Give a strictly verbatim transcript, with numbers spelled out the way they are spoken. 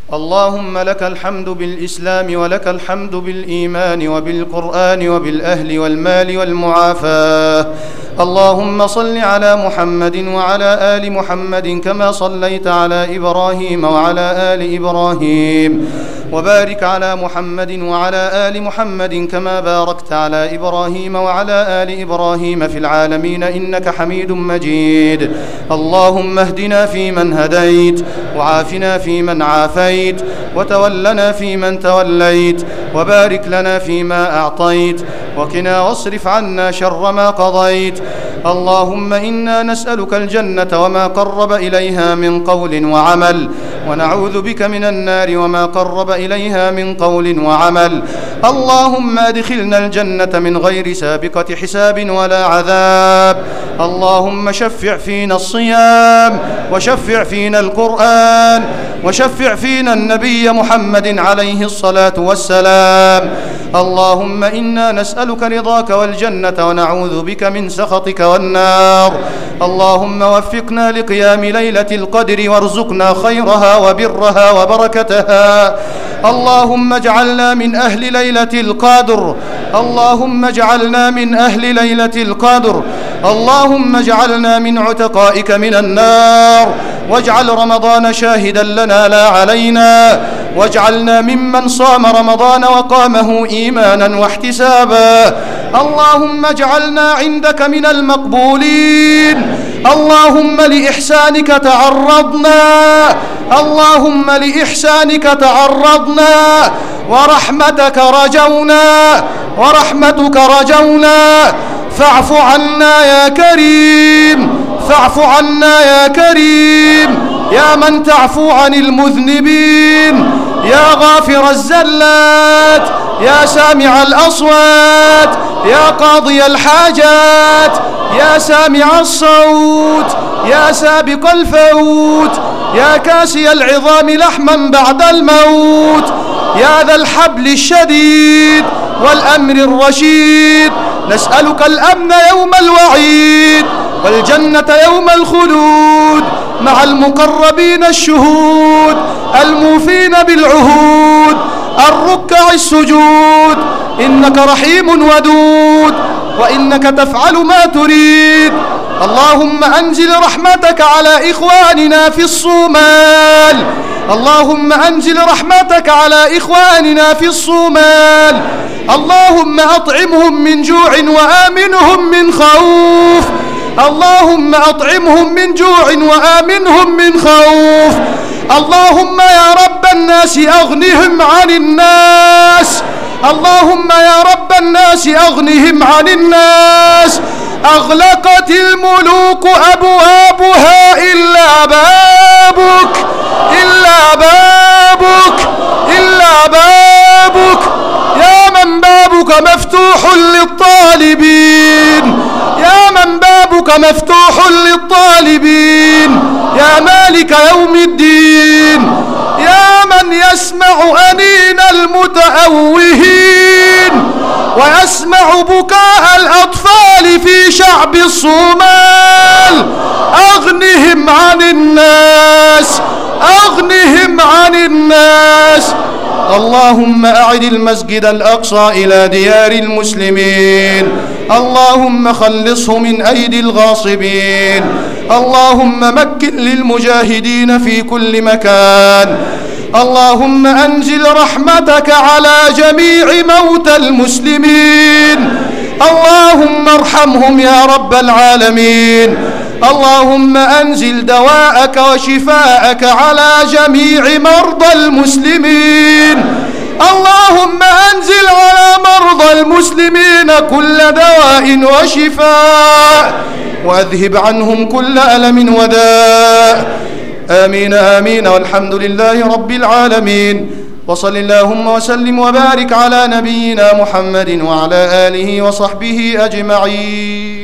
اللهم لك الحمد بالإسلام، ولك الحمد بالإيمان وبالقرآن وبالأهل والمال والمعافاة. اللهم صل على محمد وعلى آل محمد كما صليت على إبراهيم وعلى آل إبراهيم، وبارك على محمد وعلى آل محمد كما باركت على إبراهيم وعلى آل إبراهيم في العالمين إنك حميد مجيد. اللهم اهدنا فيمن هديت، وعافنا فيمن عافيت، وتولنا فيمن توليت، وبارك لنا فيما أعطيت، وقنا واصرف عنا شر ما قضيت. اللهم إنا نسألك الجنة وما قرب إليها من قول وعمل، ونعوذ بك من النار وما قرب إليها من قول وعمل. اللهم أدخلنا الجنة من غير سابقة حساب ولا عذاب. اللهم شفع فينا الصيام، وشفع فينا القرآن، وشفع فينا النبي محمد عليه الصلاة والسلام. اللهم إنا نسألك رضاك والجنة، ونعوذ بك من سخطك والنار. اللهم وفقنا لقيام ليلة القدر، وارزقنا خيرها وبرها وبركتها. اللهم اجعلنا من أهل ليلة القدر. اللهم اجعلنا من أهل ليلة القدر. اللهم اجعلنا من عتقائك من النار، واجعل رمضان شاهدا لنا لا علينا، واجعلنا ممن صام رمضان وقامه إيمانا واحتسابا. اللهم اجعلنا عندك من المقبولين. اللهم لإحسانك تعرضنا، اللهم لإحسانك تعرضنا، ورحمتك رجونا، ورحمتك رجونا. فاعف عنا يا كريم، فاعف عنا يا كريم، يا من تعفو عن المذنبين، يا غافر الزلات، يا سامع الأصوات، يا قاضي الحاجات، يا سامع الصوت، يا سابق الفوت، يا كاسي العظام لحما بعد الموت، يا ذا الحبل الشديد والأمر الرشيد. نسألك الأمن يوم الوعيد، والجنة يوم الخلود، مع المقربين الشهود الموفين بالعهود، الركع السجود. إنك رحيم ودود، وإنك تفعل ما تريد. اللهم أنزل رحمتك على إخواننا في الصومال، اللهم أنزل رحمتك على إخواننا في الصومال. اللهم أطعمهم من جوع وآمنهم من خوف، اللهم أطعمهم من جوع وآمنهم من خوف. اللهم يا رب الناس أغنهم عن الناس، اللهم يا رب الناس أغنهم عن الناس. أغلقت الملوك أبوابها إلا بابك، إلا بابك، إلا بابك، يا من بابك مفتوح للطالبين، يا من بابك مفتوح للطالبين، يا مالك يوم الدين، يا من يسمع أنين المتأوهين، ويسمع بكاء الأطفال في شعب الصومال. أغنهم عن الناس، أغنهم عن الناس. اللهم أعد المسجد الأقصى إلى ديار المسلمين، اللهم خلصه من أيدي الغاصبين. اللهم مكن للمجاهدين في كل مكان. اللهم أنزل رحمتك على جميع موتى المسلمين. اللهم ارحمهم يا رب العالمين. اللهم أنزل دواءك وشفاءك على جميع مرضى المسلمين. اللهم أنزل على مرضى المسلمين كل دواء وشفاء، وأذهب عنهم كل ألم وداء. آمين آمين، والحمد لله رب العالمين. وصل اللهم وسلم وبارك على نبينا محمد وعلى آله وصحبه أجمعين.